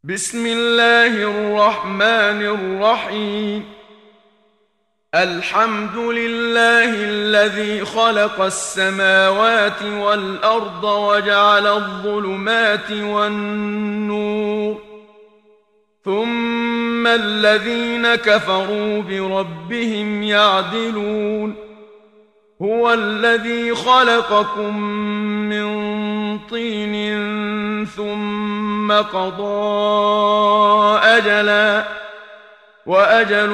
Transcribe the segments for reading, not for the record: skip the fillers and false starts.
بسم الله الرحمن الرحيم. الحمد لله الذي خلق السماوات والأرض وجعل الظلمات والنور، ثم الذين كفروا بربهم يعدلون. هو الذي خلقكم من طين ثم قضى أجلا، وأجل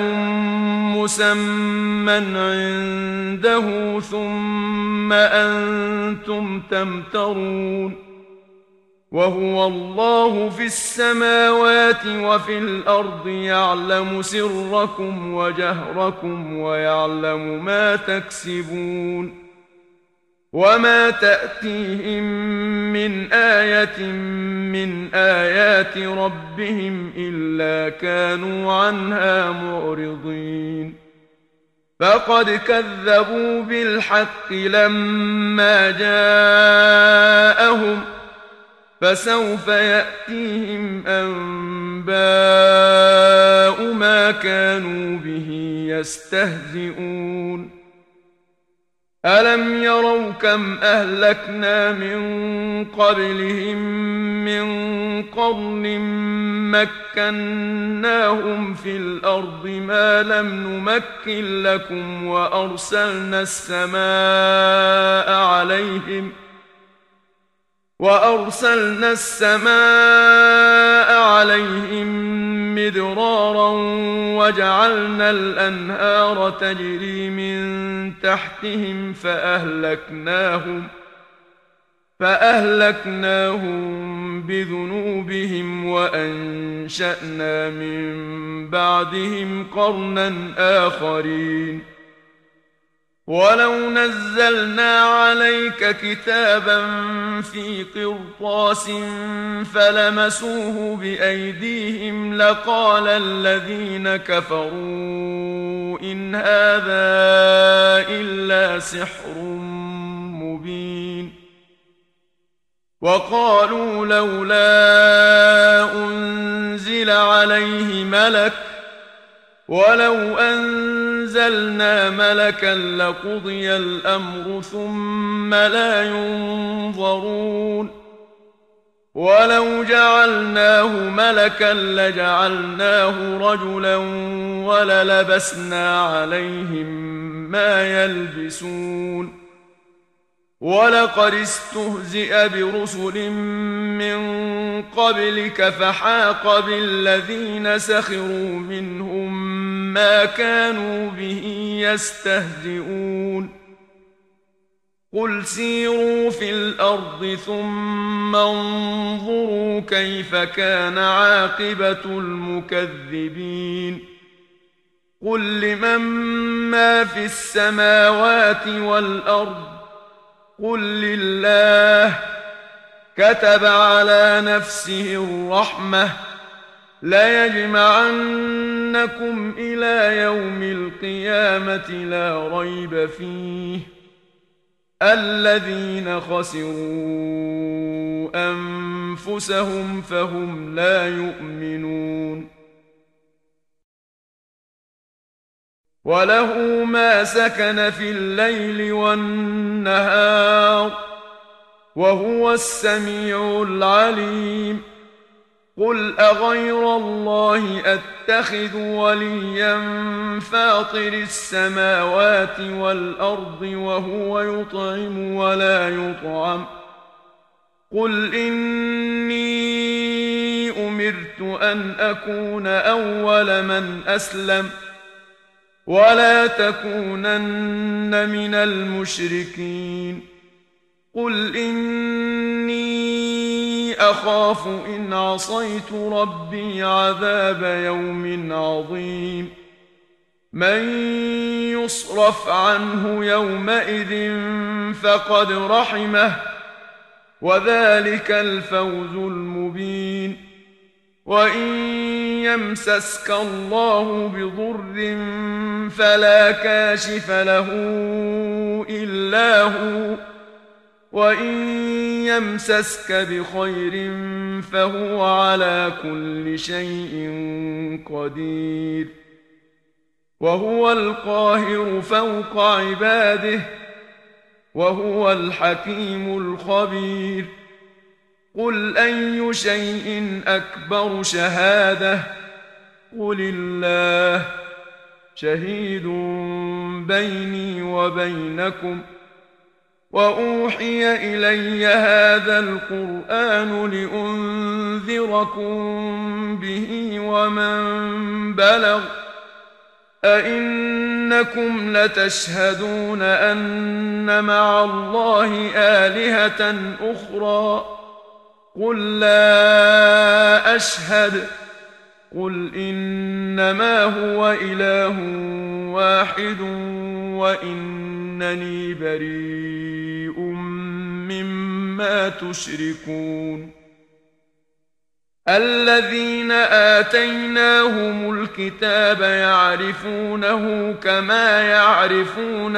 مسمى عنده، ثم أنتم تمترون. وهو الله في السماوات وفي الأرض، يعلم سركم وجهركم ويعلم ما تكسبون. وما تأتيهم من آية من آيات ربهم إلا كانوا عنها معرضين. فقد كذبوا بالحق لما جاءهم، فسوف يأتيهم أنباء ما كانوا به يستهزئون. ألم يروا كم أهلكنا من قبلهم من قرن مكناهم في الأرض ما لم نمكن لكم، وأرسلنا السماء عليهم مدرارا، وجعلنا الأنهار تجري من تحتهم فأهلكناهم بذنوبهم، وأنشأنا من بعدهم قرنا آخرين. ولو نزلنا عليك كتابا في قرطاس فلمسوه بأيديهم لقال الذين كفروا إن هذا إلا سحر مبين. وقالوا لولا أنزل عليه ملك، ولو أنزلنا ملكا لقضي الأمر ثم لا ينظرون. ولو جعلناه ملكا لجعلناه رجلا وللبسنا عليهم ما يلبسون. ولقد استهزئ برسل من قبلك فحاق بالذين سخروا منهم ما كانوا به يستهزئون. قل سيروا في الأرض ثم انظروا كيف كان عاقبة المكذبين. قل لمن ما في السماوات والأرض، قل لله. كتب على نفسه الرحمة ليجمعنكم إلى يوم القيامة لا ريب فيه. الذين خسروا أنفسهم فهم لا يؤمنون. وله ما سكن في الليل والنهار، وهو السميع العليم. قل أغير الله أتخذ وليا فاطر السماوات والأرض وهو يطعم ولا يطعم. قل إني أمرت أن أكون أول من أسلم، ولا تكونن من المشركين. قل إني أخاف إن عصيت ربي عذاب يوم عظيم. من يصرف عنه يومئذ فقد رحمه، وذلك الفوز المبين. وإن يمسسك الله بضر فلا كاشف له إلا هو، وإن يمسسك بخير فهو على كل شيء قدير وهو القاهر فوق عباده وهو الحكيم الخبير قل أي شيء أكبر شهادة قل الله شهيد بيني وبينكم وأوحي إلي هذا القرآن لأنذركم به ومن بلغ أئنكم لتشهدون أن مع الله آلهة أخرى قل لا أشهد قل إنما هو إله واحد وإنني بريء مما تشركون الذين آتيناهم الكتاب يعرفونه كما يعرفون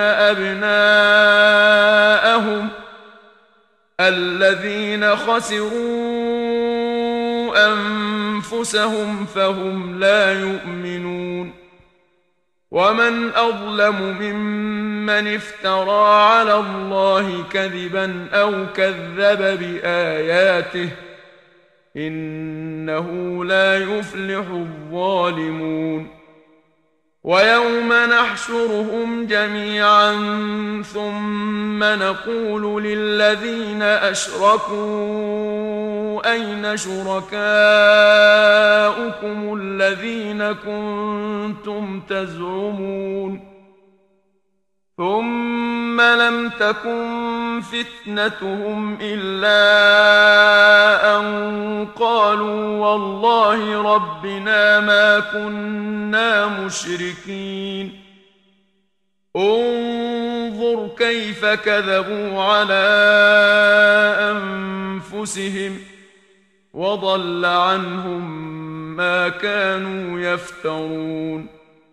أبناءهم الذين خسروا أنفسهم فهم لا يؤمنون ومن أظلم ممن افترى على الله كذبا أو كذب بآياته إنه لا يفلح الظالمون ويوم نحشرهم جميعا ثم نقول للذين أشركوا أين شركاؤكم الذين كنتم تزعمون ثم لم تكن فتنتهم إلا أن قالوا والله ربنا ما كنا مشركين انظر كيف كذبوا على أنفسهم وضل عنهم ما كانوا يفترون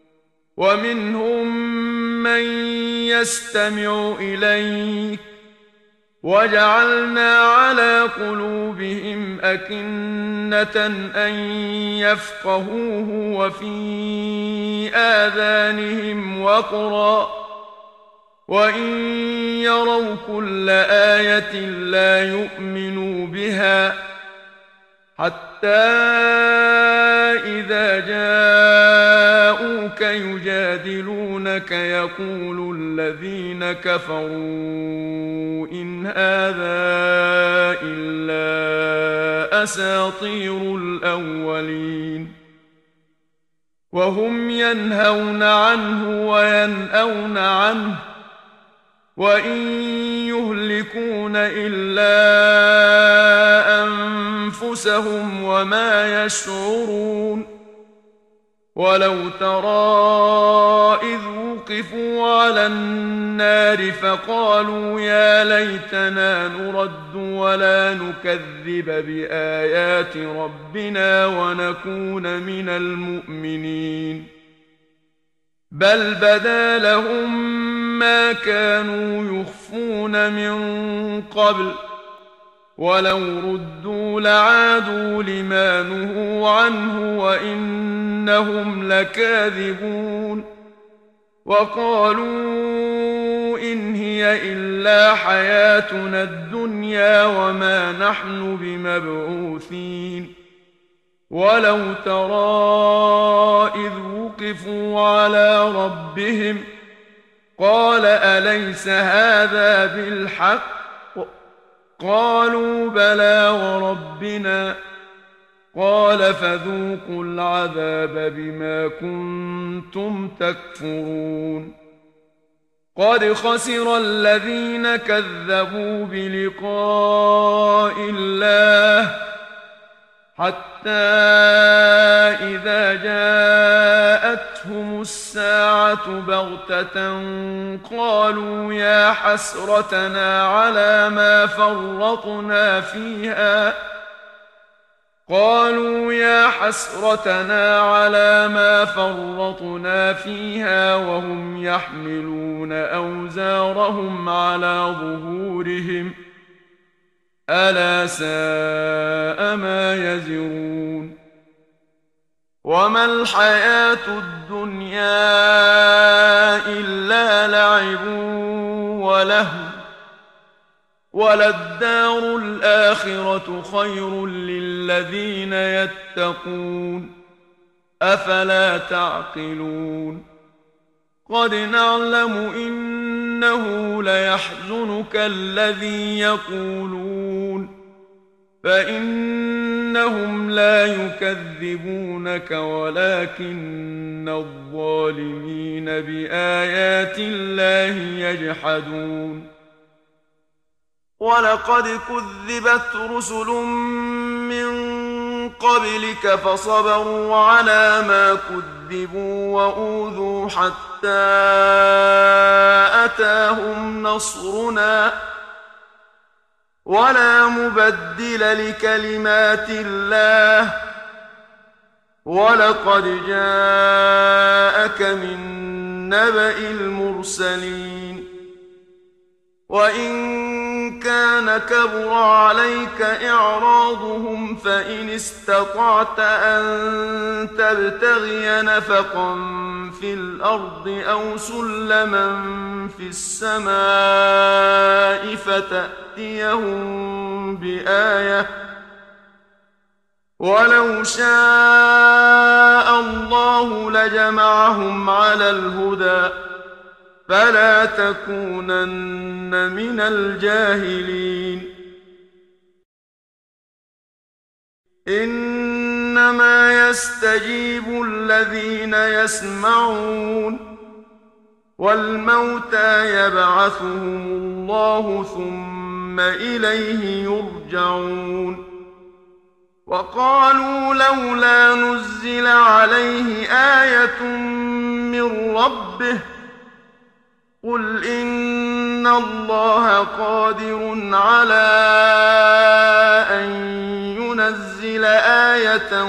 ومنهم من يستمع إليك وجعلنا على قلوبهم أكنة أن يفقهوه وفي آذانهم وقرا وإن يروا كل آية لا يؤمنوا بها حتى إذا جاءوك يجادلونك يقول الذين كفروا إن هذا إلا أساطير الأولين وهم ينهون عنه وينأون عنه وإن يهلكون إلا أنفسهم وما يشعرون ولو ترى إذ وقفوا على النار فقالوا يا ليتنا نرد ولا نكذب بآيات ربنا ونكون من المؤمنين بل بدا لهم ما كانوا يخفون من قبل ولو ردوا لعادوا لما نهوا عنه وإنهم لكاذبون وقالوا إن هي إلا حياتنا الدنيا وما نحن بمبعوثين ولو ترى إذ وقفوا على ربهم قال أليس هذا بالحق قالوا بلى وربنا قال فذوقوا العذاب بما كنتم تكفرون قد خسر الذين كذبوا بلقاء الله حتى إذا جاءتهم الساعة بغتة قالوا يا حسرتنا على ما فرطنا فيها وهم يحملون أوزارهم على ظهورهم ألا ساء ما يزرون وما الحياة الدنيا إلا لعب ولهو وللدار الآخرة خير للذين يتقون أفلا تعقلون قد نعلم إنه ليحزنك الذي يقولون فإنهم لا يكذبونك ولكن الظالمين بآيات الله يجحدون ولقد كذبت رسل من قبلك فصبروا على ما كذبوا وأوذوا حتى أتاهم نصرنا ولا مبدل لكلمات الله ولقد جاءك من نبأ المرسلين وإن كان كبر عليك إعراضهم فإن استطعت أن تبتغي نفقا في الأرض أو سلما في السماء فتأتيهم بآية ولو شاء الله لجمعهم على الهدى فلا تكونن من الجاهلين إنما يستجيب الذين يسمعون والموتى يبعثهم الله ثم إليه يرجعون وقالوا لولا نزل عليه آية من ربه قل إن الله قادر على أن ينزل آية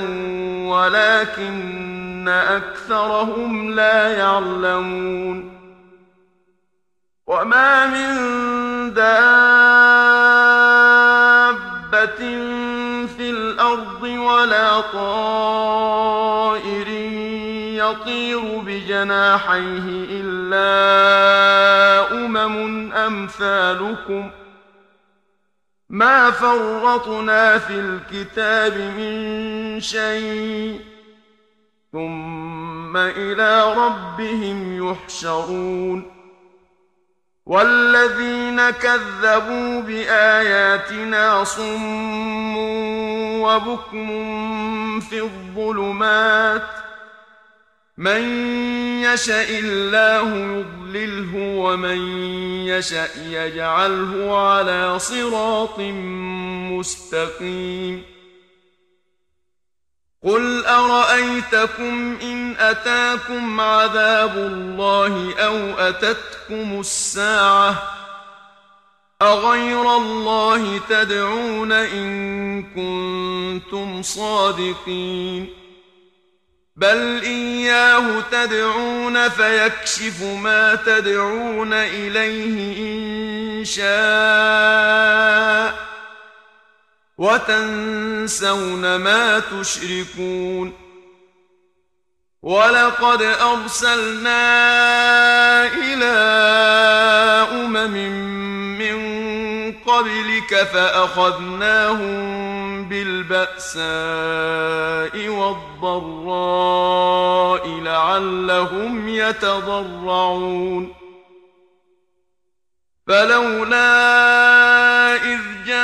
ولكن أكثرهم لا يعلمون وما من دابة في الأرض ولا طائر يطير بجناحيه إلا أمثالكم ما فرطنا في الكتاب من شيء ثم إلى ربهم يحشرون والذين كذبوا بآياتنا صم وبكم في الظلمات من يشاء الله يضلله ومن يشاء يجعله على صراط مستقيم قل أرأيتكم إن أتاكم عذاب الله أو أتتكم الساعة أغير الله تدعون إن كنتم صادقين بل إياه تدعون فيكشف ما تدعون إليه إن شاء وتنسون ما تشركون ولقد أرسلنا إلى من قبلك فأخذناهم بالبأساء والضراء لعلهم يتضرعون فلولا إذ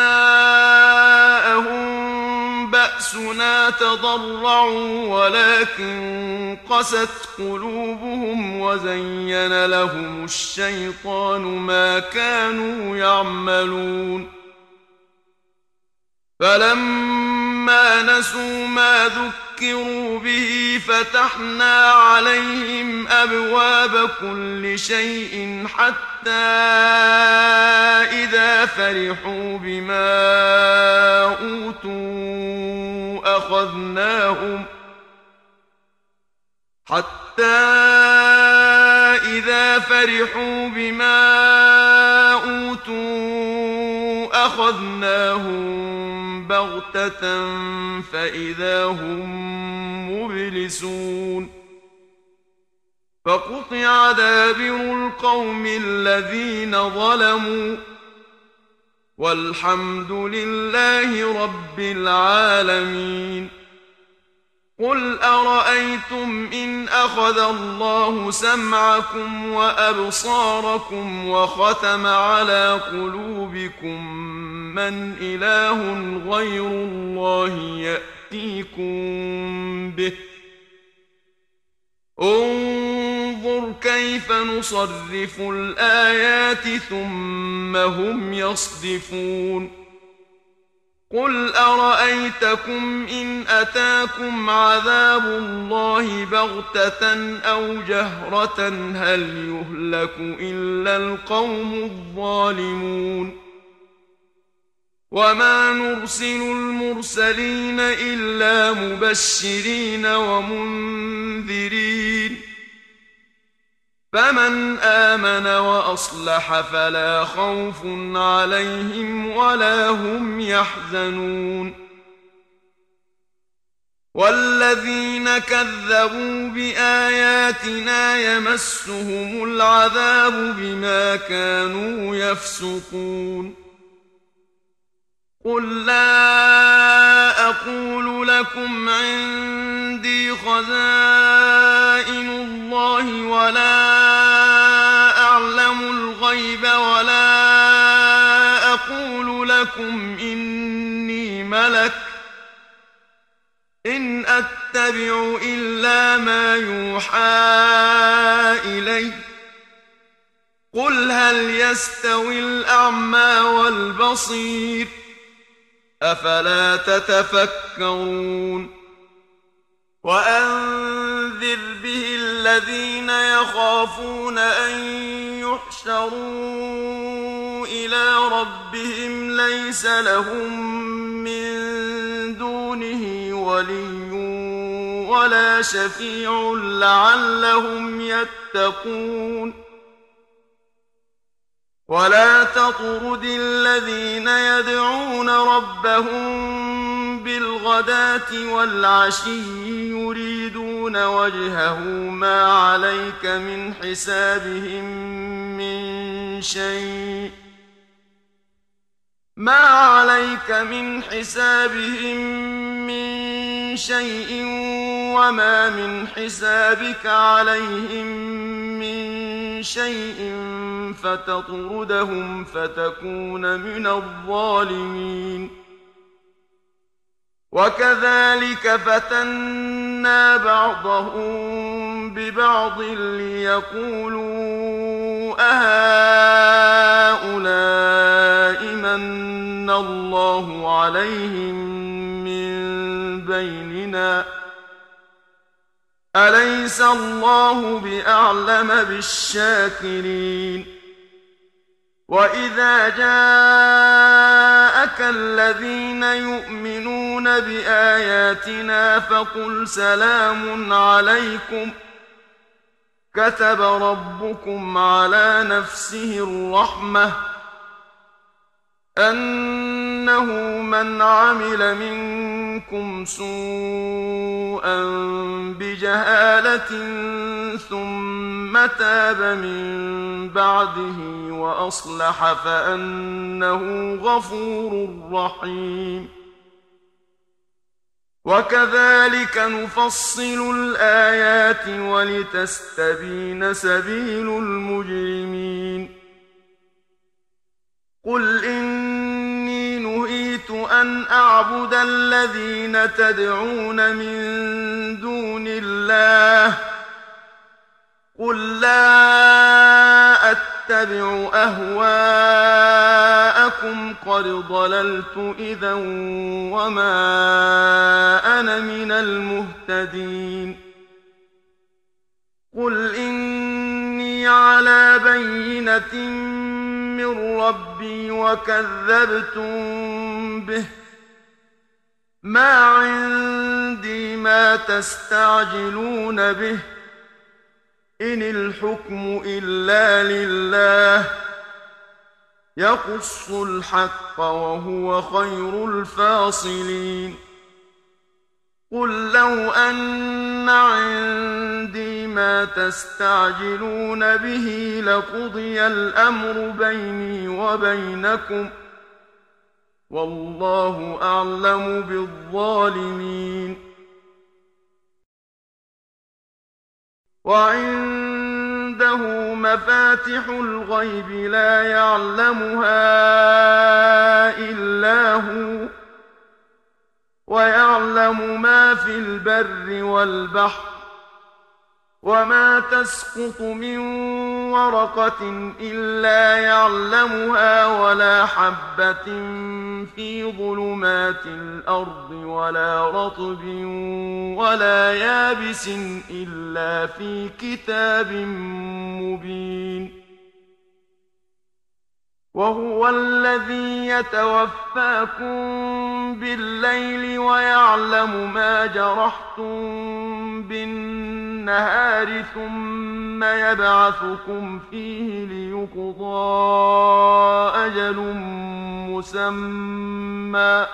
جاءهم بأسنا تضرعوا ولكن قست قلوبهم وزين لهم الشيطان ما كانوا يعملون فلما نسوا ما ذكروا به فتحنا عليهم أبواب كل شيء حتى إذا فرحوا بما أوتوا فأخذناهم بغتة فإذا هم مبلسون فقطع دابر القوم الذين ظلموا والحمد لله رب العالمين. قل أرأيتم إن أخذ الله سمعكم وأبصاركم وختم على قلوبكم من إله غير الله يأتيكم به انظر كيف نصرف الآيات ثم هم يصدفون. قل أرأيتكم إن أتاكم عذاب الله بغتة أو جهرة هل يهلك إلا القوم الظالمون. وما نرسل المرسلين إلا مبشرين ومنذرين فمن آمن وأصلح فلا خوف عليهم ولا هم يحزنون. والذين كذبوا بآياتنا يمسهم العذاب بما كانوا يفسقون. قل لا أقول لكم عندي خزائن الله ولا أعلم الغيب ولا أقول لكم إني ملك إن أتبع إلا ما يوحى إلي. قل هل يستوي الأعمى والبصير أفلا تتفكرون. وأنذر به الذين يخافون أن يحشروا إلى ربهم ليس لهم من دونه ولي ولا شفيع لعلهم يتقون. ولا تطرد الذين يدعون ربهم بالغداة والعشي يريدون وجهه ما عليك من حسابهم من شيء وما من حسابك عليهم من شيء فتطردهم فتكون من الظالمين. وكذلك فتنا بعضهم ببعض ليقولوا أهؤلاء من الله عليهم من بيننا أليس الله بأعلم بالشاكرين. وإذا جاءك الذين يؤمنون بآياتنا فقل سلام عليكم كتب ربكم على نفسه الرحمة أنه من عمل منكم سوءا بجهالة ثم تاب من بعده وأصلح فأنه غفور رحيم. وكذلك نفصل الآيات ولتستبين سبيل المجرمين. قل إني نهيت أن أعبد الذين تدعون من دون الله قل لا أتبع أهواءكم قد ضللت إذا وما أنا من المهتدين. قل إني على بينة من ربي وكذبتم به ما عندي ما تستعجلون به إن الحكم إلا لله يقص الحق وهو خير الفاصلين قل لو أن عندي ما تستعجلون به لقضي الأمر بيني وبينكم والله أعلم بالظالمين وعنده مفاتح الغيب لا يعلمها إلا هو ويعلم ما في البر والبحر وما تسقط من ورقة إلا يعلمها ولا حبة في ظلمات الأرض ولا رطب ولا يابس إلا في كتاب مبين وهو الذي يتوفاكم بالليل ويعلم ما جرحتم بالنهار ثم يبعثكم فيه ليقضى أجل مسمى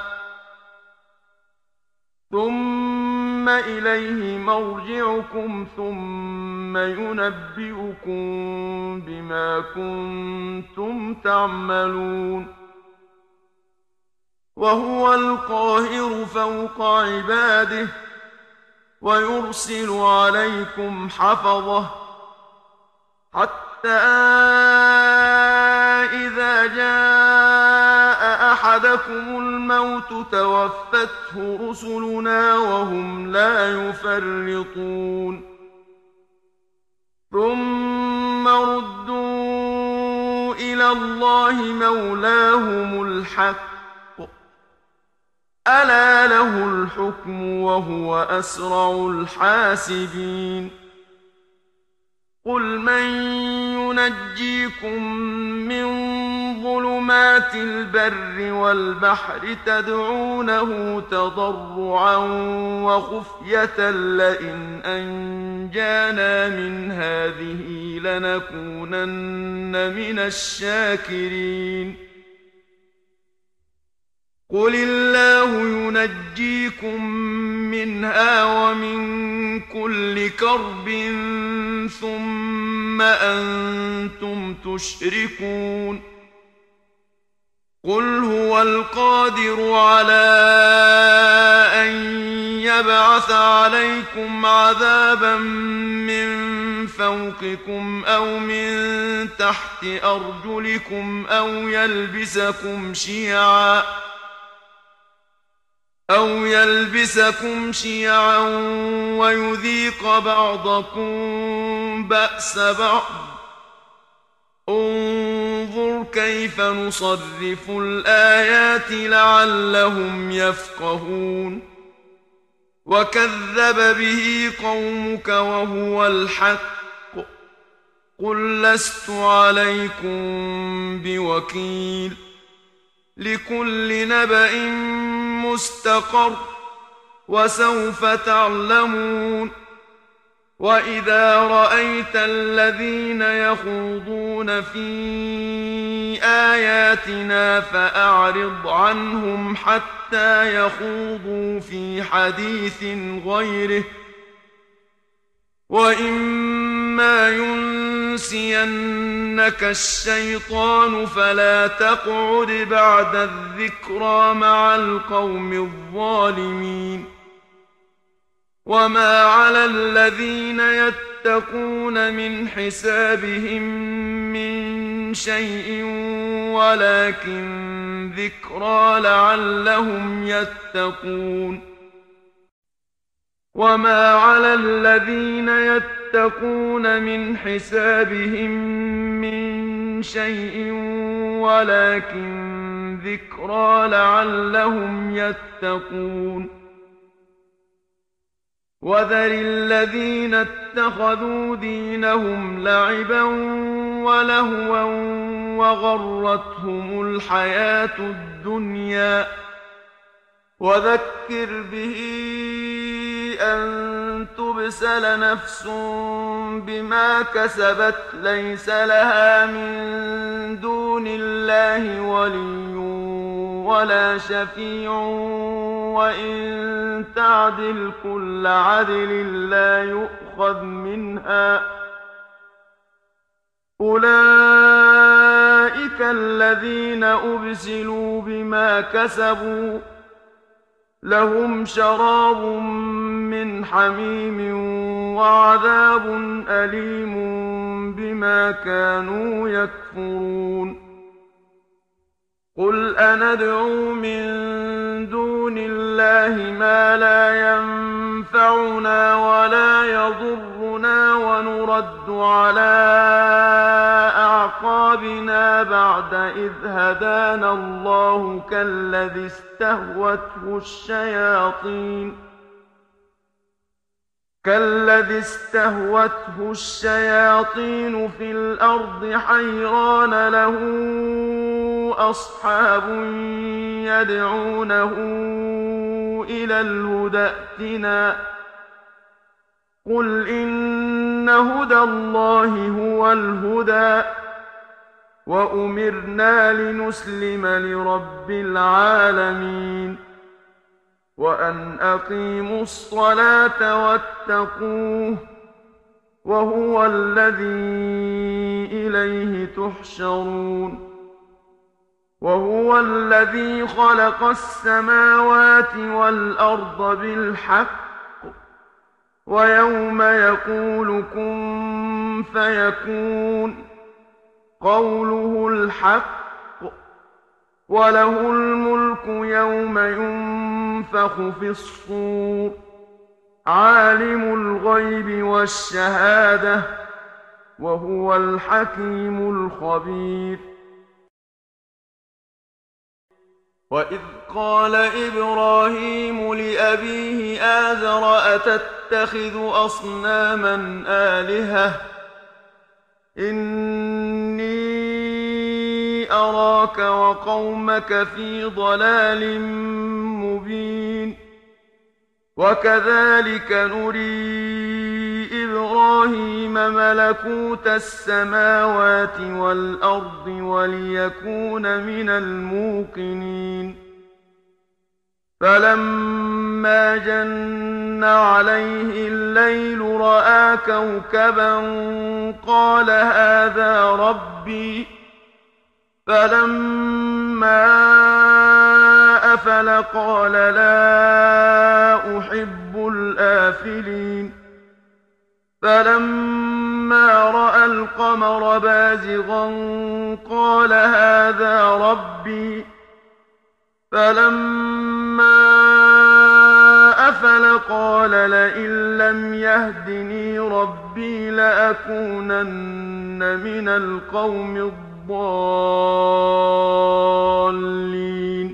ثم إليه مرجعكم ثم ينبئكم بما كنتم تعملون وهو القاهر فوق عباده ويرسل عليكم حفظه حتى إذا جاء أحدكم الموت توفته رسلنا وهم لا يفرطون ثم ردوا إلى الله مولاهم الحق ألا له الحكم وهو أسرع الحاسبين قل من ينجيكم من ظلمات البر والبحر تدعونه تضرعا وخفية لئن أنجانا من هذه لنكونن من الشاكرين قل الله ينجيكم منها ومن كل كرب ثم أنتم تشركون قل هو القادر على أن يبعث عليكم عذابا من فوقكم أو من تحت أرجلكم أو يلبسكم شيعا ويذيق بعضكم بأس بعض انظر كيف نصرف الآيات لعلهم يفقهون وكذب به قومك وهو الحق قل لست عليكم بوكيل لكل نبأ مستقر وسوف تعلمون وإذا رأيت الذين يخوضون في آياتنا فأعرض عنهم حتى يخوضوا في حديث غيره وإما ينسينك الشيطان فلا تقعد بعد الذكرى مع القوم الظالمين وما على الذين يتقون من حسابهم من شيء ولكن ذكرى لعلهم يتقون وما على الذين يتقون من حسابهم من شيء ولكن ذكرى لعلهم يتقون وذر الذين اتخذوا دينهم لعبا ولهوا وغرتهم الحياة الدنيا وذكر به أن تبسل نفس بما كسبت ليس لها من دون الله ولي ولا شفيع وإن تعدل كل عدل لا يؤخذ منها. أولئك الذين أبسلوا بما كسبوا لهم شراب من حميم وعذاب أليم بما كانوا يكفرون. قل أندعو من دون الله ما لا ينفعنا ولا يضرنا ونرد على أعقابنا بعد إذ هدانا الله كالذي استهوته الشياطين في الأرض حيران له أصحاب يدعونه إلى الهدى ائتنا. قل إن هدى الله هو الهدى وأمرنا لنسلم لرب العالمين وأن أقيموا الصلاة واتقوه وهو الذي إليه تحشرون. وهو الذي خلق السماوات والأرض بالحق ويوم يقول كن فيكون قوله الحق وله الملك يوم ينفخ في الصور عالم الغيب والشهادة وهو الحكيم الخبير. وإذ قال إبراهيم لأبيه آزر أتتخذ أصناما آلهة إني أراك وقومك في ضلال مبين. وكذلك نري إبراهيم ملكوت السماوات والأرض وليكون من الموقنين. فلما جن عليه الليل رأى كوكبا قال هذا ربي. فلما أفل قال لا أحب الآفلين. فلما رأى القمر بازغا قال هذا ربي. فلما أفل قال لئن لم يهدني ربي لأكونن من القوم الضالين.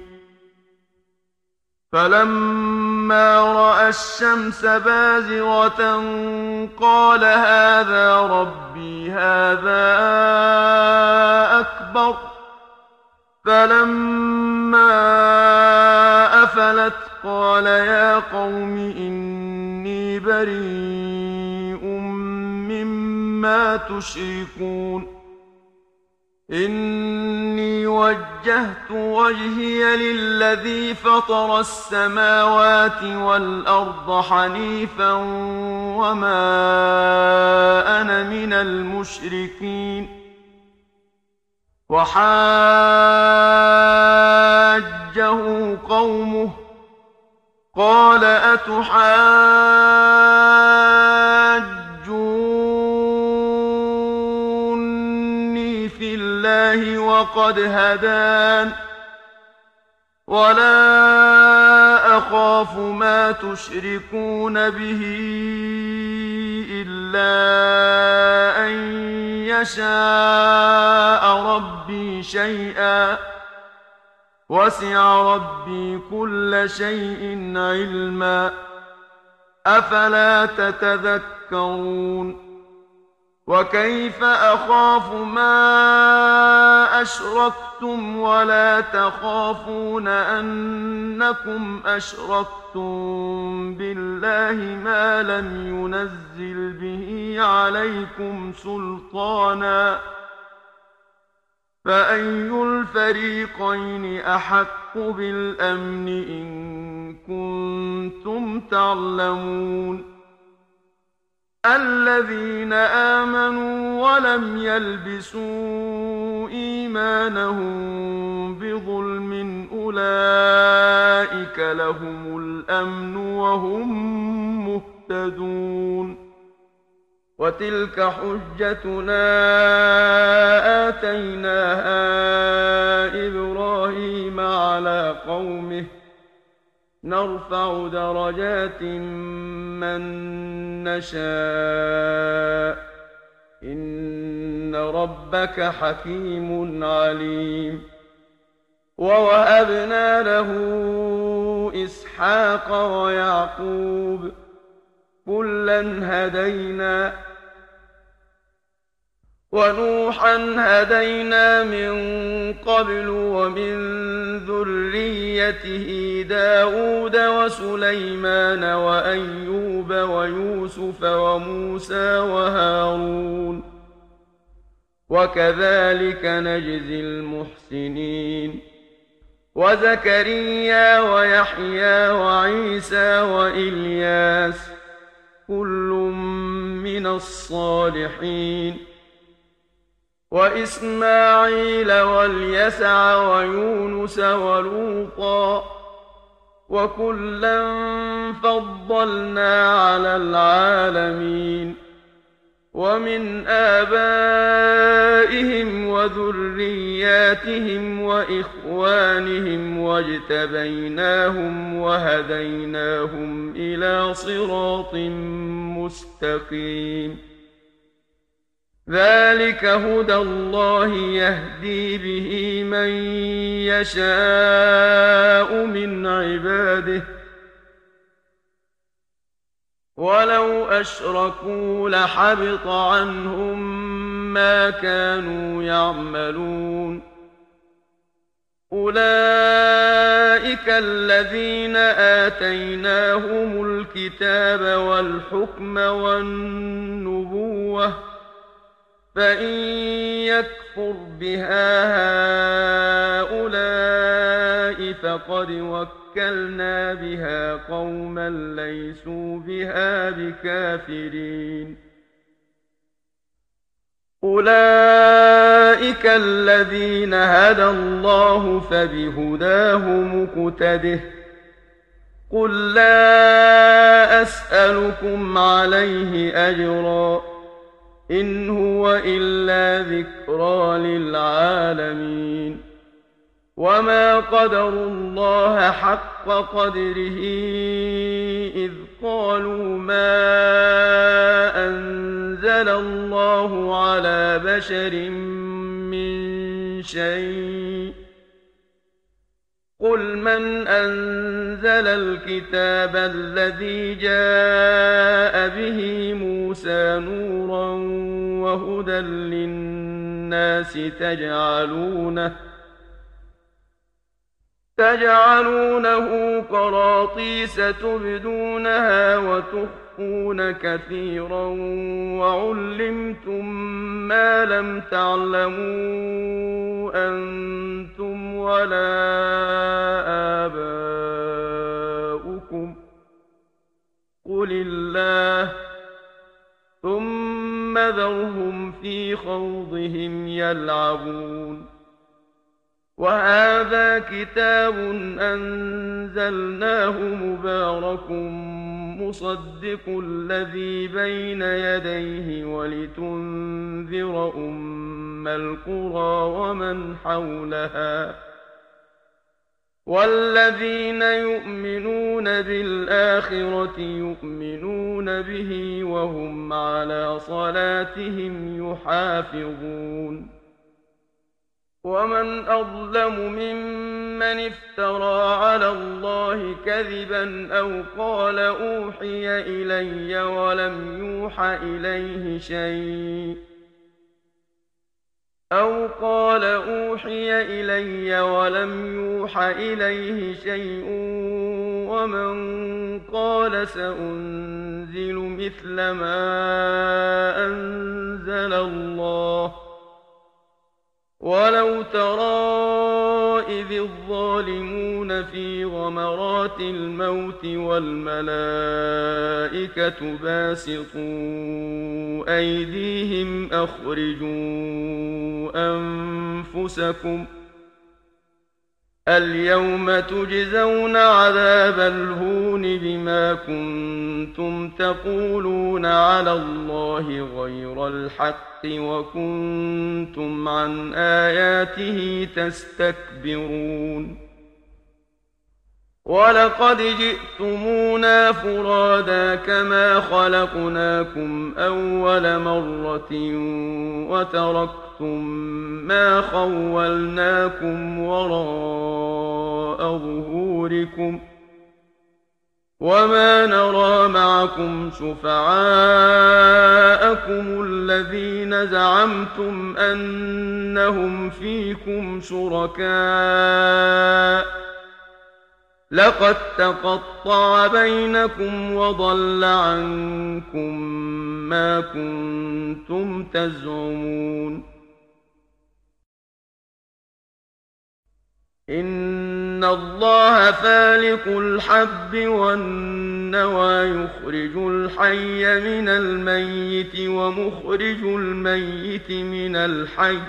فلما رأى الشمس بازغة قال هذا ربي هذا أكبر. فلما أفلت قال يا قوم إني بريء مما تشركون. إني وجهت وجهي للذي فطر السماوات والأرض حنيفا وما أنا من المشركين. وحاجه قومه قال أتحاجوني في الله وقد هدان ولا أخاف ما تشركون به إلا أن يشاء ربي شيئا وسع ربي كل شيء علما أفلا تتذكرون. وكيف أخاف ما أشركتم ولا تخافون أنكم أشركتم بالله ما لم ينزل به عليكم سلطانا فأي الفريقين أحق بالأمن إن كنتم تعلمون الذين آمنوا ولم يلبسوا إيمانهم بظلم أولئك لهم الأمن وهم مهتدون وتلك حجتنا آتيناها إبراهيم على قومه نرفع درجات من نشاء إن ربك حكيم عليم ووهبنا له إسحاق ويعقوب كلا هدينا ونوحا هدينا من قبل ومن ذريته داود وسليمان وأيوب ويوسف وموسى وهارون وكذلك نجزي المحسنين وزكريا ويحيى وعيسى وإلياس كل من الصالحين وإسماعيل واليسع ويونس ولوطا وكلا فضلنا على العالمين ومن آبائهم وذرياتهم وإخوانهم واجتبيناهم وهديناهم إلى صراط مستقيم ذلك هدى الله يهدي به من يشاء من عباده ولو أشركوا لحبط عنهم ما كانوا يعملون أولئك الذين آتيناهم الكتاب والحكم والنبوة فإن يكفر بها هؤلاء فقد وكلنا بها قوما ليسوا بها بكافرين أولئك الذين هدى الله فبهداه مقتده قل لا أسألكم عليه أجرا إن هو إلا ذكرى للعالمين وما قدروا الله حق قدره إذ قالوا ما أنزل الله على بشر من شيء قل من أنزل الكتاب الذي جاء به موسى نورا وهدى للناس تجعلونه قراطيس تبدونها وتخفون كثيرا وعلمتم ما لم تعلموا أنتم ولا آباؤكم قل الله ثم ذرهم في خوضهم يلعبون وهذا كتاب أنزلناه مبارك مصدق الذي بين يديه ولتنذر أم القرى ومن حولها والذين يؤمنون بالآخرة يؤمنون به وهم على صلاتهم يحافظون ومن أظلم ممن افترى على الله كذبا أو قال أوحي إلي ولم يوح إليه شيء ومن قال سأنزل مثل ما أنزل الله ولو ترى إذ الظالمون في غمرات الموت والملائكة باسطوا أيديهم أخرجوا أنفسكم اليوم تجزون عذاب الهون بما كنتم تقولون على الله غير الحق وكنتم عن آياته تستكبرون ولقد جئتمونا فرادا كما خلقناكم أول مرة وتركتم ما خولناكم وراء ظهوركم وما نرى معكم شفعاءكم الذين زعمتم أنهم فيكم شركاء لقد تقطع بينكم وضل عنكم ما كنتم تزعمون إن الله فالق الحب والنوى يخرج الحي من الميت ومخرج الميت من الحي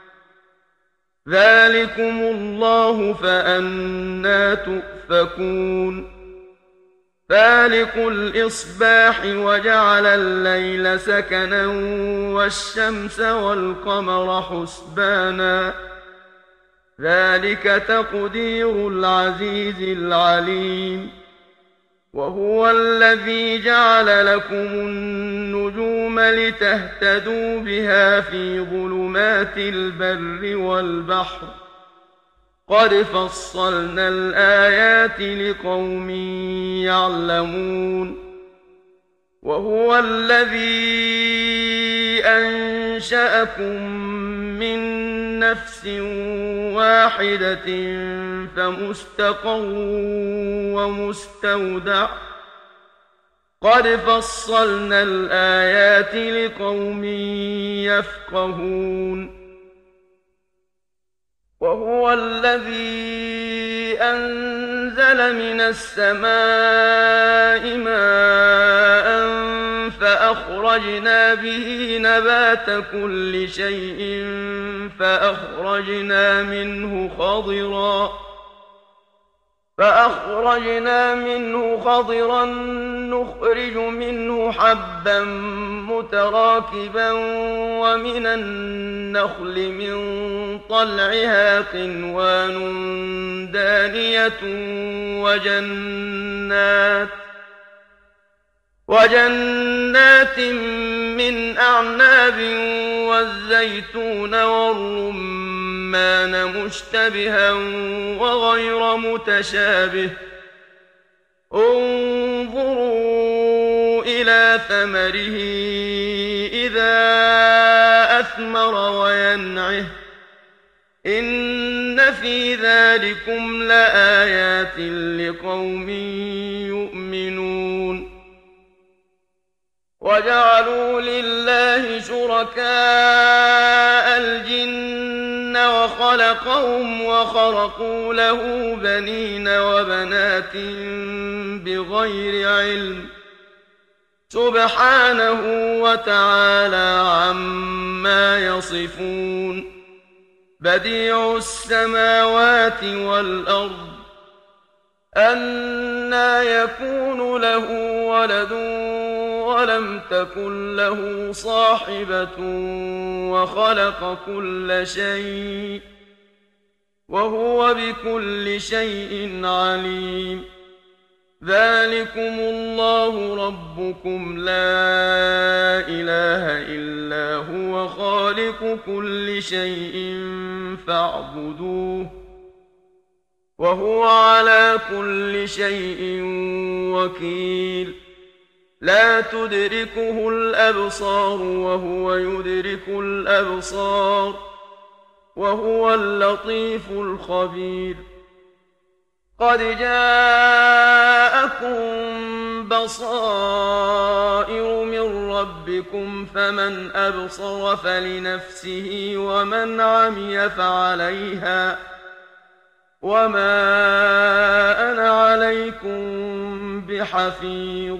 ذلكم الله فأنى تؤفكون فالق الإصباح وجعل الليل سكنا والشمس والقمر حسبانا ذلك تقدير العزيز العليم وهو الذي جعل لكم النجوم لتهتدوا بها في ظلمات البر والبحر قد فصلنا الآيات لقوم يعلمون وهو الذي أنشأكم من نفس واحدة فمستقر ومستودع قد فصلنا الآيات لقوم يفقهون وهو الذي أنزل من السماء ماء فأخرجنا به نبات كل شيء فأخرجنا منه خضرا نخرج منه حبا متراكبا ومن النخل من طلعها قنوان دانية وجنات من أعناب والزيتون والرمان مشتبها وغير متشابه انظروا إلى ثمره إذا أثمر وينعه إن في ذلكم لآيات لقوم يؤمنون وجعلوا لله شركاء الجن وخلقهم وخرقوا له بنين وبنات بغير علم سبحانه وتعالى عما يصفون بديع السماوات والأرض أنى يكون له ولد ولم تكن له صاحبة وخلق كل شيء وهو بكل شيء عليم ذلكم الله ربكم لا إله إلا هو خالق كل شيء فاعبدوه وهو على كل شيء وكيل لا تدركه الأبصار وهو يدرك الأبصار وهو اللطيف الخبير قد جاءكم بصائر من ربكم فمن أبصر فلنفسه ومن عمي فعليها وما أنا عليكم بحفيظ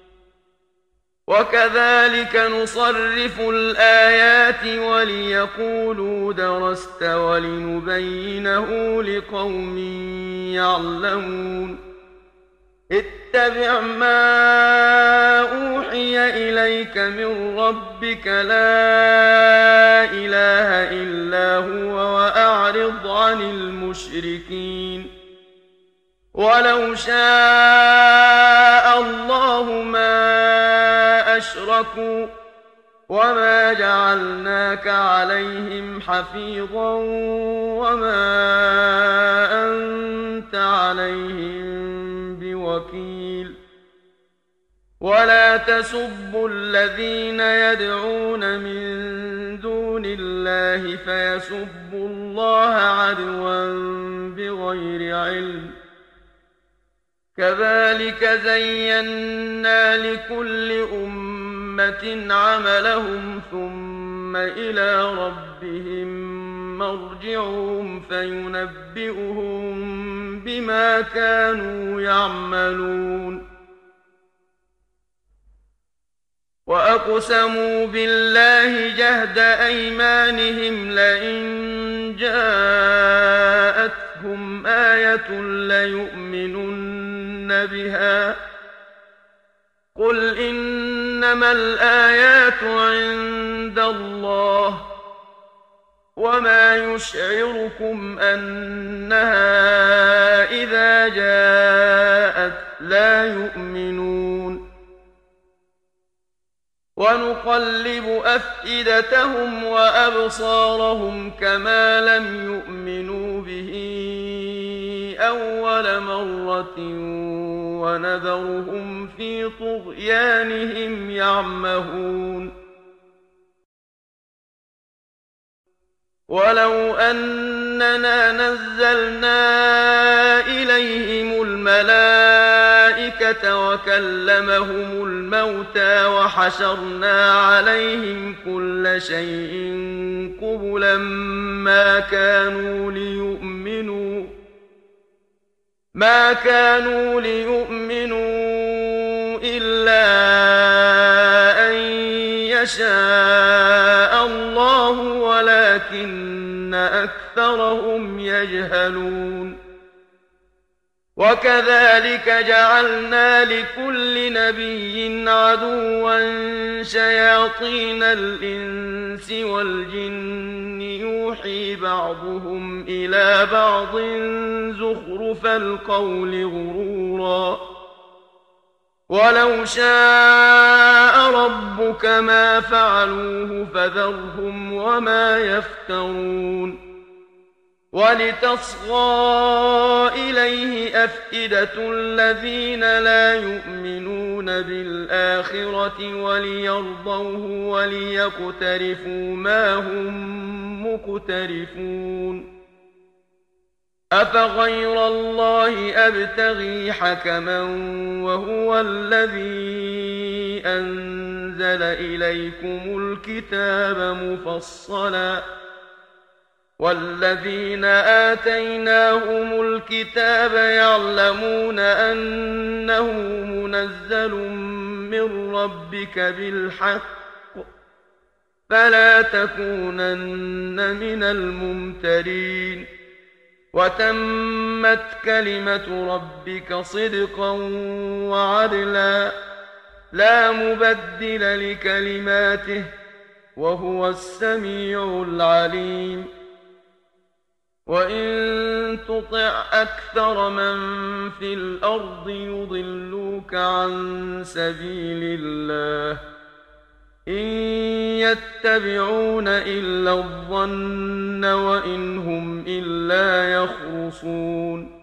وكذلك نصرف الآيات وليقولوا درست ولنبينه لقوم يعلمون اتبع ما أوحي إليك من ربك لا إله إلا هو وأعرض عن المشركين ولو شاء الله ما أشركوا وما جعلناك عليهم حفيظا وما أنت عليهم بوكيل ولا تسبوا الذين يدعون من دون الله فيسبوا الله عدوا بغير علم كذلك زينا لكل أمة عملهم ثم إلى ربهم مرجعهم فينبئهم بما كانوا يعملون وأقسموا بالله جهد أيمانهم لئن جاءتهم آية ليؤمنن بها قل إنما الآيات عند الله وما يشعركم أنها إذا جاءت لا يؤمنون ونقلب أفئدتهم وأبصارهم كما لم يؤمنوا به أول مرة ونذرهم في طغيانهم يعمهون ولو أننا نزلنا إليهم الملائكة وكلمهم الموتى وحشرنا عليهم كل شيء قبلا ما كانوا ليؤمنوا إلا أن يشاء الله ولكن أكثرهم يجهلون وكذلك جعلنا لكل نبي عدوا شياطين الإنس والجن يوحي بعضهم إلى بعض زخرف القول غرورا ولو شاء ربك ما فعلوه فذرهم وما يفترون ولتصغى إليه أفئدة الذين لا يؤمنون بالآخرة وليرضوه وليقترفوا ما هم مقترفون أفغير الله أبتغي حكما وهو الذي أنزل إليكم الكتاب مفصلا والذين آتيناهم الكتاب يعلمون أنه منزل من ربك بالحق فلا تكونن من الممترين وتمت كلمة ربك صدقا وعدلا لا مبدل لكلماته وهو السميع العليم وإن تطع أكثر من في الأرض يضلوك عن سبيل الله إن يتبعون إلا الظن وإن هم إلا يخرصون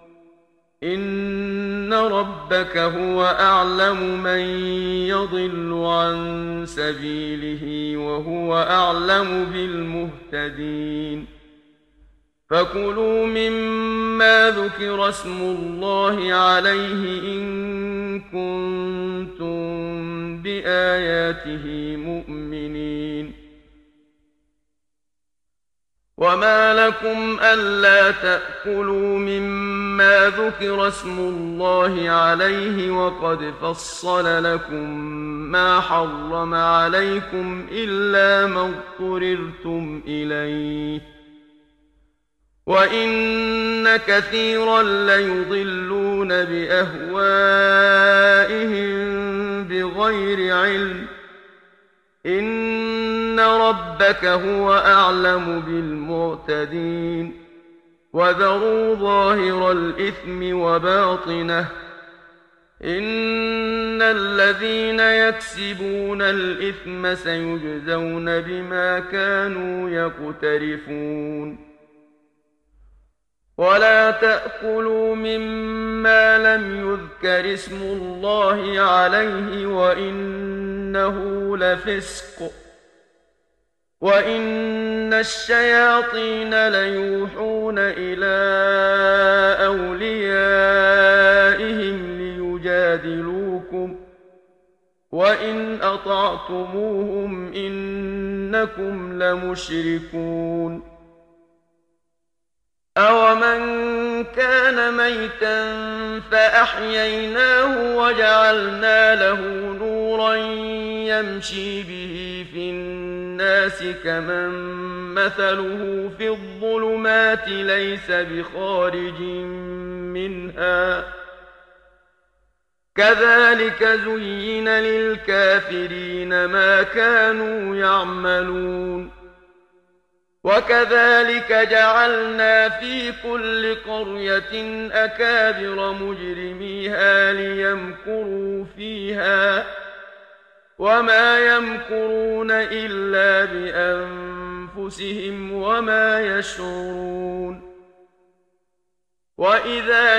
إن ربك هو أعلم من يضل عن سبيله وهو أعلم بالمهتدين فكلوا مما ذكر اسم الله عليه إن كنتم بآياته مؤمنين وما لكم ألا تأكلوا مما ذكر اسم الله عليه وقد فصل لكم ما حرم عليكم إلا ما اضطررتم إليه وإن كثيرا ليضلون بأهوائهم بغير علم إن ربك هو أعلم بالمعتدين وذروا ظاهر الإثم وباطنه إن الذين يكسبون الإثم سيجزون بما كانوا يقترفون ولا تأكلوا مما لم يذكر اسم الله عليه وإنه لفسق وإن الشياطين ليوحون إلى أوليائهم ليجادلوكم وإن أطعتموهم إنكم لمشركون أَوَمَنْ كَانَ مَيْتًا فَأَحْيَيْنَاهُ وَجَعَلْنَا لَهُ نُورًا يَمْشِي بِهِ فِي النَّاسِ كَمَنْ مَثَلُهُ فِي الظُّلُمَاتِ لَيْسَ بِخَارِجٍ مِنْهَا كَذَلِكَ زُيِّنَ لِلْكَافِرِينَ مَا كَانُوا يَعْمَلُونَ وكذلك جعلنا في كل قرية أكابر مجرميها ليمكروا فيها وما يمكرون إلا بأنفسهم وما يشعرون وإذا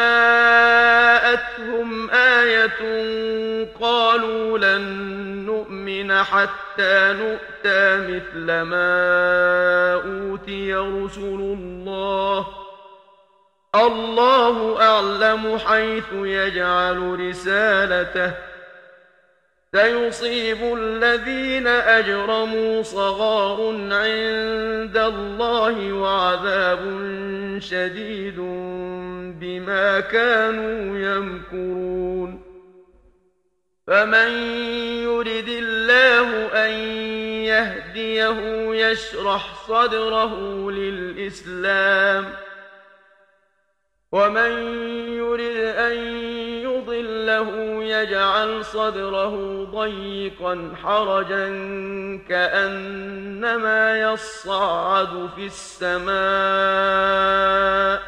جاءتهم آية قالوا لن نؤمن حتى نؤتى مثل ما أوتي رسل الله أعلم حيث يجعل رسالته سيصيب الذين أجرموا صغار عند الله وعذاب شديد بما كانوا يمكرون فمن يرد الله أن يهديه يشرح صدره للإسلام ومن يرد أن يضله يجعل صدره ضيقا حرجا كأنما يصعد في السماء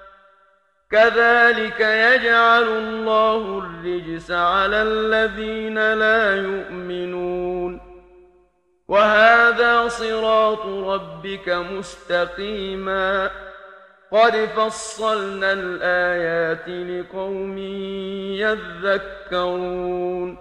كذلك يجعل الله الرجس على الذين لا يؤمنون وهذا صراط ربك مستقيما قد فصلنا الآيات لقوم يذكرون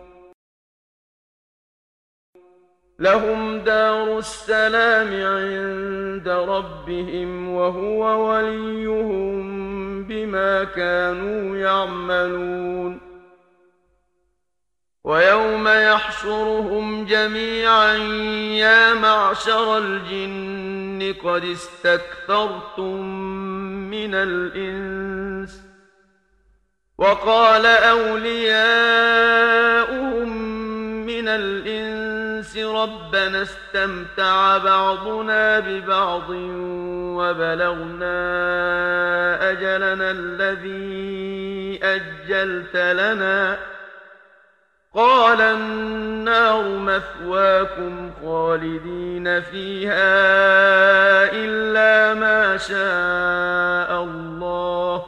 لهم دار السلام عند ربهم وهو وليهم بما كانوا يعملون ويوم يحشرهم جميعا يا معشر الجن قد استكثرتم من الإنس وقال أولياؤهم من الإنس ربنا استمتع بعضنا ببعض وبلغنا أجلنا الذي أجلت لنا قال النار مثواكم خالدين فيها إلا ما شاء الله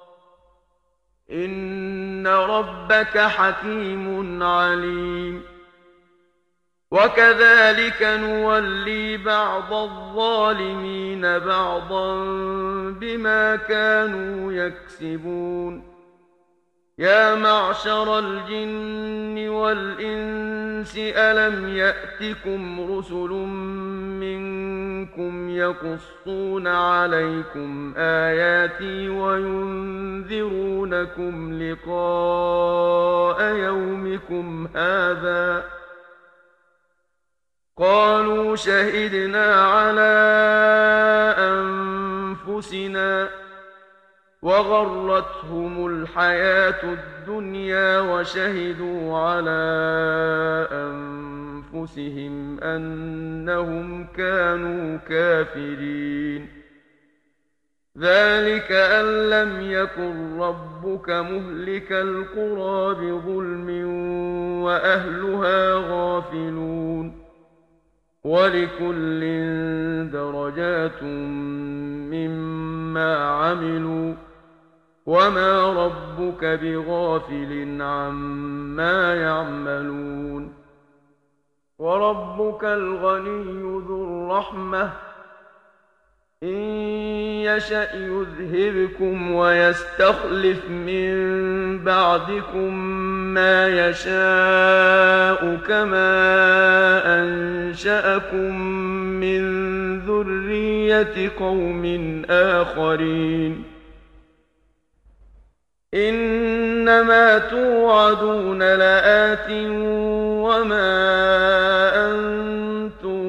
إن ربك حكيم عليم. وكذلك نولي بعض الظالمين بعضا بما كانوا يكسبون. يا معشر الجن والإنس ألم يأتكم رسل منكم يقصون عليكم آياتي وينذرونكم لقاء يومكم هذا؟ قالوا شهدنا على أنفسنا وغرتهم الحياة الدنيا وشهدوا على أنفسهم أنهم كانوا كافرين. ذلك أن لم يكن ربك مهلك القرى بظلم وأهلها غافلون. ولكل درجات مما عملوا وما ربك بغافل عما يعملون. وربك الغني ذو الرحمة إن يشأ يذهبكم ويستخلف من بعدكم ما يشاء كما أنشأكم من ذرية قوم آخرين. إنما توعدون لآت وما أنتم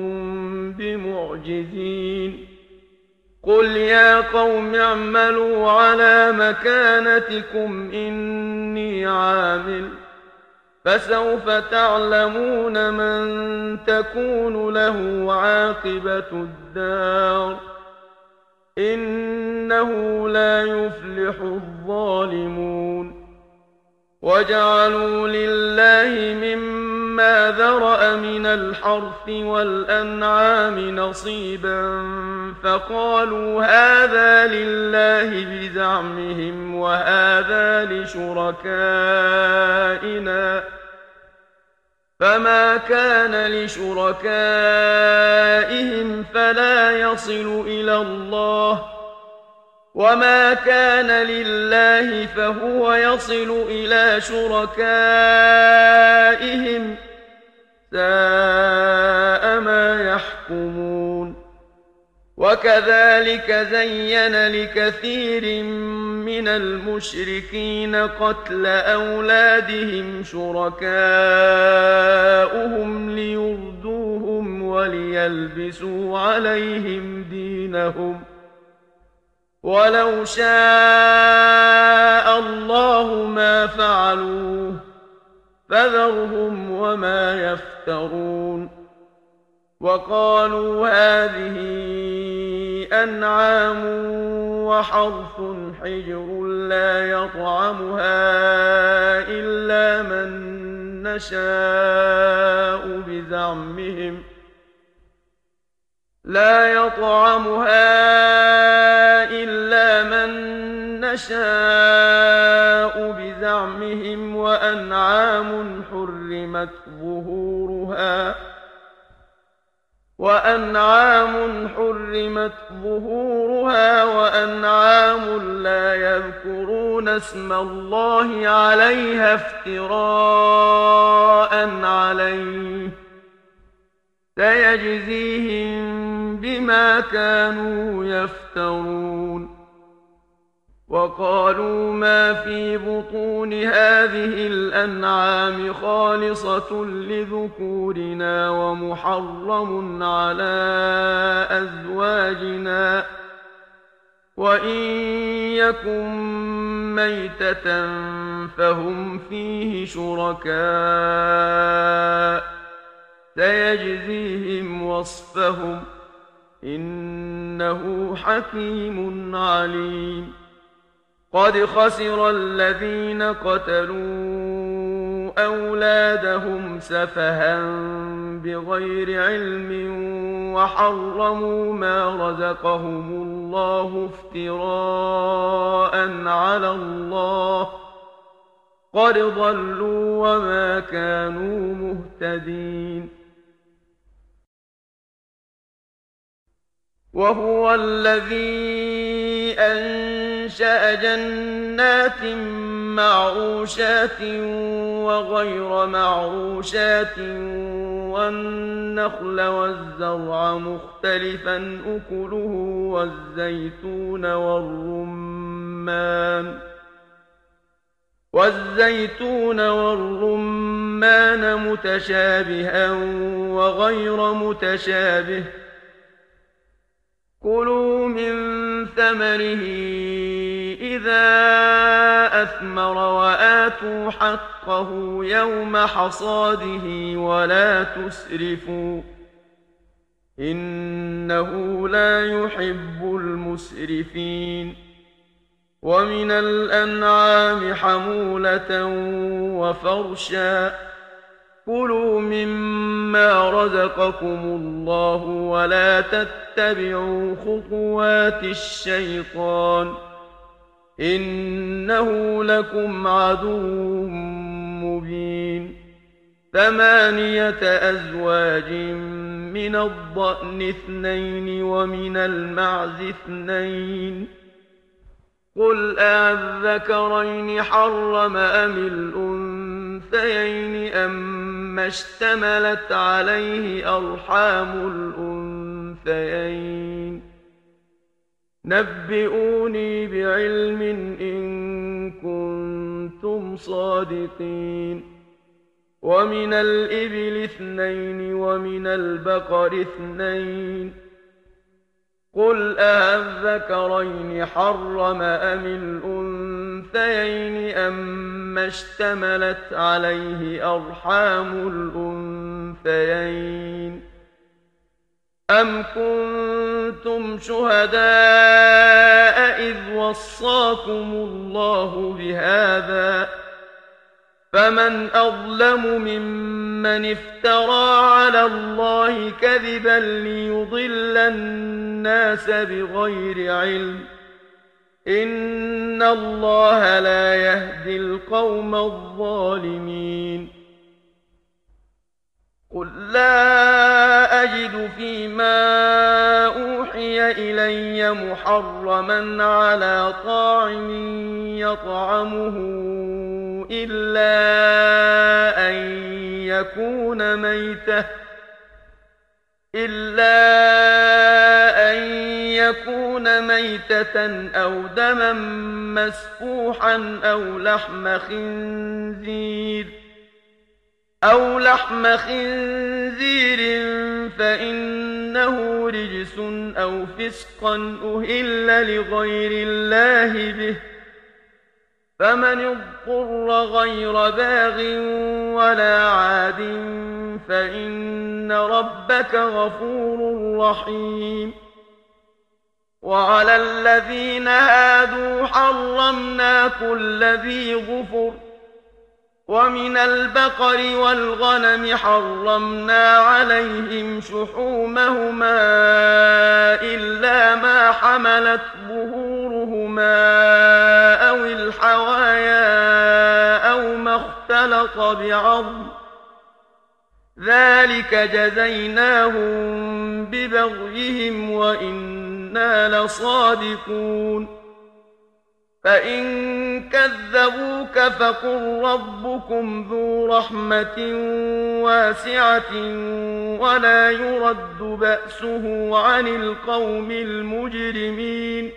بمعجزين. قل يا قوم اعملوا على مكانتكم إني عامل فسوف تعلمون من تكون له عاقبة الدار إنه لا يفلح الظالمون. وجعلوا لله مما ذرأ من الحرث والأنعام نصيبا فقالوا هذا لله بزعمهم وهذا لشركائنا فما كان لشركائهم فلا يصل إلى الله وما كان لله فهو يصل إلى شركائهم ساء ما يحكمون. وكذلك زين لكثير من المشركين قتل أولادهم شركاؤهم ليردوهم وليلبسوا عليهم دينهم ولو شاء الله ما فعلوه فذرهم وما يفترون. وقالوا هذه أنعام وحرث حجر لا يطعمها إلا من نشاء بزعمهم وأنعام حرمت ظهورها وأنعام لا يذكرون اسم الله عليها افتراء عليه سيجزيهم بما كانوا يفترون. وقالوا ما في بطون هذه الأنعام خالصة لذكورنا ومحرم على أزواجنا وإن يكن ميتة فهم فيه شركاء سيجزيهم وصفهم إنه حكيم عليم. قد خسر الذين قتلوا أولادهم سفها بغير علم وحرموا ما رزقهم الله افتراء على الله قد ضلوا وما كانوا مهتدين. وهو الذي أنشأ جنات معروشات وغير معروشات والنخل والزرع مختلفا أكله والزيتون والرمان متشابها وغير متشابه كلوا من ثمره إذا أثمر وآتوا حقه يوم حصاده ولا تسرفوا إنه لا يحب المسرفين. ومن الأنعام حمولة وفرشا كلوا مما رزقكم الله ولا تتبعوا خطوات الشيطان إنه لكم عدو مبين. 8 أزواج من الضأن 2 ومن المعز 2 قل أذكرين حرم أم الأنثيين أما اشتملت عليه أرحام الأنثيين نبئوني بعلم إن كنتم صادقين. ومن الإبل 2 ومن البقر 2 قل أذكرين حرم أم الأنثيين أما اشتملت عليه أرحام الأنثيين أم كنتم شهداء إذ وصاكم الله بهذا فمن أظلم ممن افترى على الله كذبا ليضل الناس بغير علم إن الله لا يهدي القوم الظالمين. قل لا أجد فيما أوحي إلي محرما على طاعم يطعمه إلا أن يكون ميتة أو دما مسفوحا أو لحم خنزير فإنه رجس أو فسقا أهل لغير الله به فمن اضطر غير باغ ولا عاد فإن ربك غفور رحيم. وعلى الذين هادوا حرمنا كل ذي ظفر ومن البقر والغنم حرمنا عليهم شحومهما إلا ما حملت ظهورهما أو الحوايا أو ما اختلط بعظم ذلك جزيناهم ببغيهم وإنا لصادقون. فإن كذبوك فقل ربكم ذو رحمة واسعة ولا يرد بأسه عن القوم المجرمين.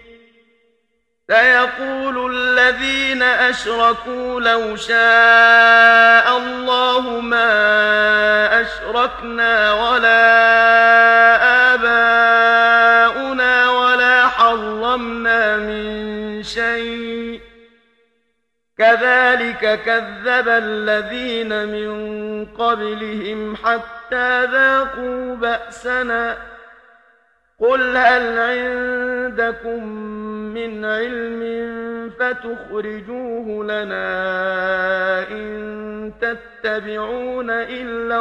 سيقول الذين أشركوا لو شاء الله ما أشركنا ولا آباؤنا ولا حرمنا من شيء كذلك كذب الذين من قبلهم حتى ذاقوا بأسنا قل هل عندكم من علم فتخرجوه لنا إن تتقوا تتبعون إلا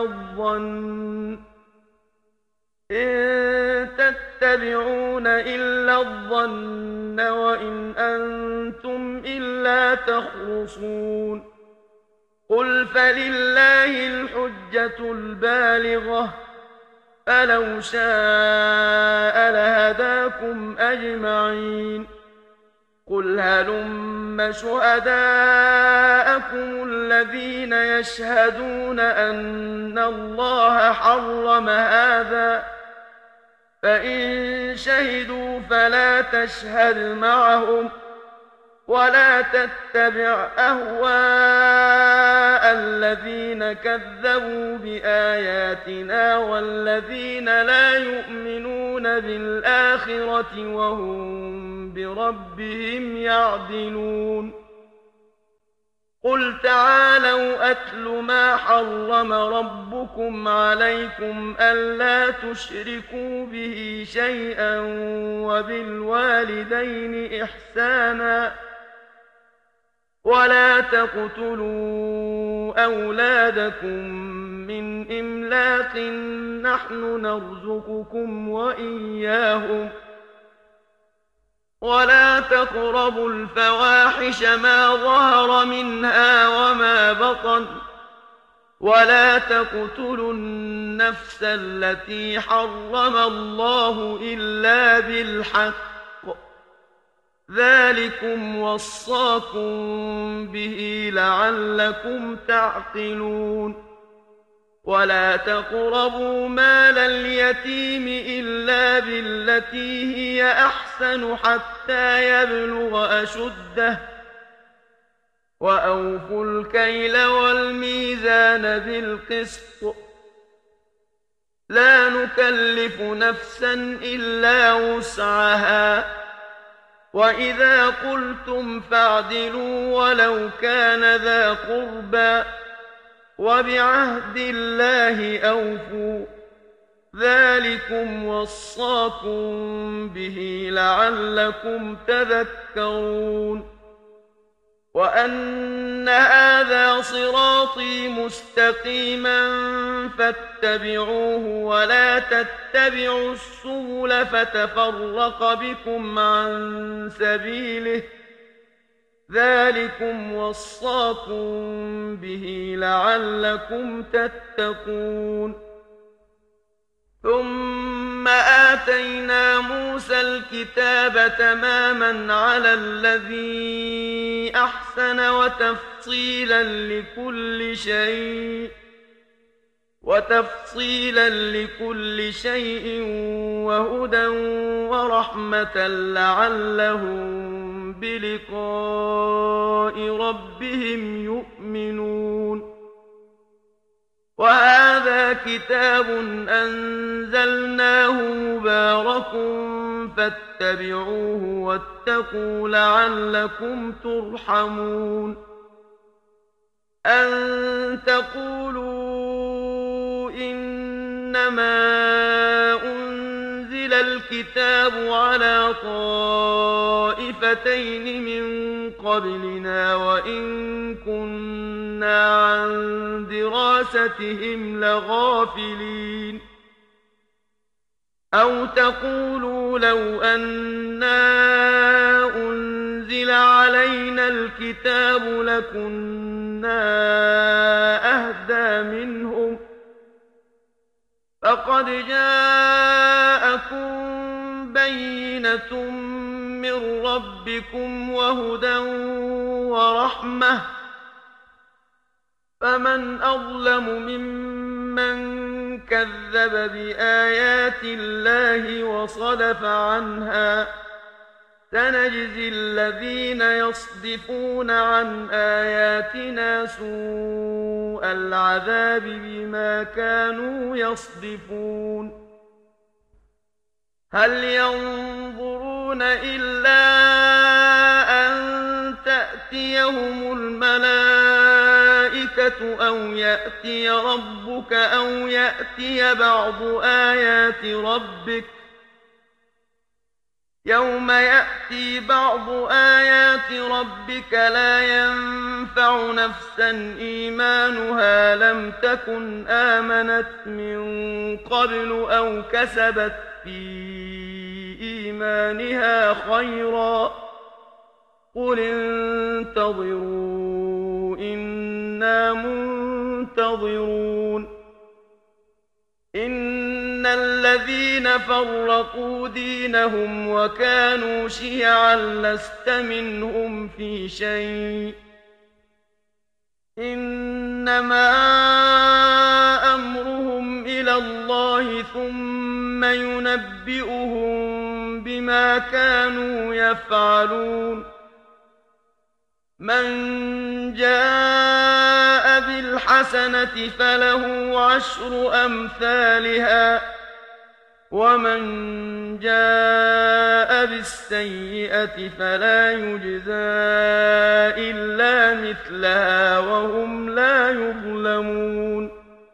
الظن وإن أنتم إلا تخرصون قل فلله الحجة البالغة فلو شاء لهداكم أجمعين قل هلم شهداءكم الذين يشهدون أن الله حرم هذا فإن شهدوا فلا تشهد معهم ولا تتبع أهواء الذين كذبوا بآياتنا والذين لا يؤمنون بالآخرة وهم بربهم يعدلون قل تعالوا أتل ما حرم ربكم عليكم ألا تشركوا به شيئا وبالوالدين إحسانا ولا تقتلوا أولادكم من إملاق نحن نرزقكم وإياهم ولا تقربوا الفواحش ما ظهر منها وما بطن ولا تقتلوا النفس التي حرم الله إلا بالحق ذلكم وصاكم به لعلكم تعقلون ولا تقربوا مال اليتيم إلا بالتي هي أحسن حتى يبلغ أشده وأوفوا الكيل والميزان بالقسط لا نكلف نفسا إلا وسعها وإذا قلتم فاعدلوا ولو كان ذا قربى وبعهد الله أوفوا ذلكم وصاكم به لعلكم تذكرون وأن هذا صراطي مستقيما فاتبعوه ولا تتبعوا السبل فتفرق بكم عن سبيله ذلكم وصاكم به لعلكم تتقون ثم آتينا موسى الكتاب تماما على الذي أحسن وتفصيلا لكل شيء وهدى ورحمة لعلهم بلقاء ربهم يؤمنون وهذا كتاب أنزلناه مبارك فاتبعوه واتقوا لعلكم ترحمون أن تقولوا إنما أنزل الكتاب على طائفتين من قبلنا وإن كنا عن دراستهم لغافلين أو تقولوا لو أنا أنزل علينا الكتاب لكنا أهدى منهم فقد جاءكم بينة من ربكم وهدى ورحمة فمن أظلم ممن كذب بآيات الله وصدف عنها سنجزي الذين يصدفون عن آياتنا سوء العذاب بما كانوا يصدفون هل ينظرون إلا أن تأتيهم الملائكة أو يأتي ربك أو يأتي بعض آيات ربك يوم يأتي بعض آيات ربك لا ينفع نفسا إيمانها لم تكن آمنت من قبل أو كسبت في إيمانها خيرا قل انتظروا إنا منتظرون إن الذين فرقوا دينهم وكانوا شيعا لست منهم في شيء إنما أمرهم إلى الله ثم ينبئهم بما كانوا يفعلون من جاء بالحسنة فله عشر أمثالها ومن جاء بالسيئة فلا يجزى إلا مثلها وهم لا يظلمون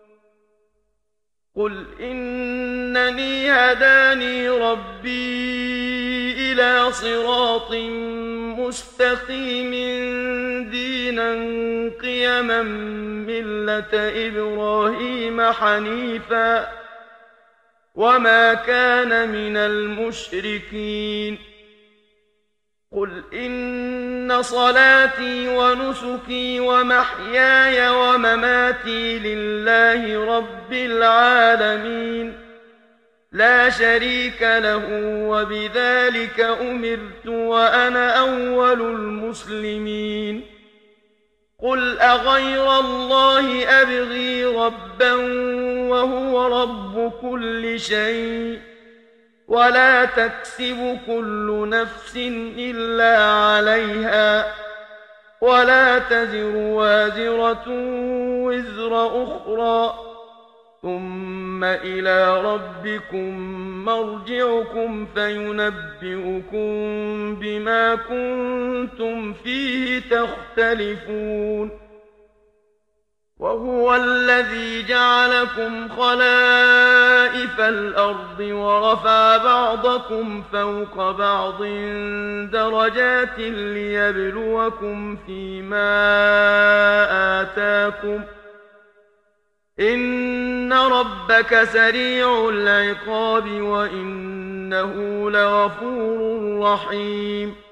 قل إنني هداني ربي إلى صراط مستقيم دينا قيما ملة إبراهيم حنيفا وما كان من المشركين قل إن صلاتي ونسكي ومحياي ومماتي لله رب العالمين لا شريك له وبذلك أمرت وأنا أول المسلمين قل أغير الله أبغي ربا وهو رب كل شيء ولا تكسب كل نفس إلا عليها ولا تزر وازرة وزر أخرى ثم إلى ربكم مرجعكم فينبئكم بما كنتم فيه تختلفون وهو الذي جعلكم خلائف الأرض ورفع بعضكم فوق بعض درجات ليبلوكم فيما آتاكم إن ربك سريع العقاب وإنه لغفور رحيم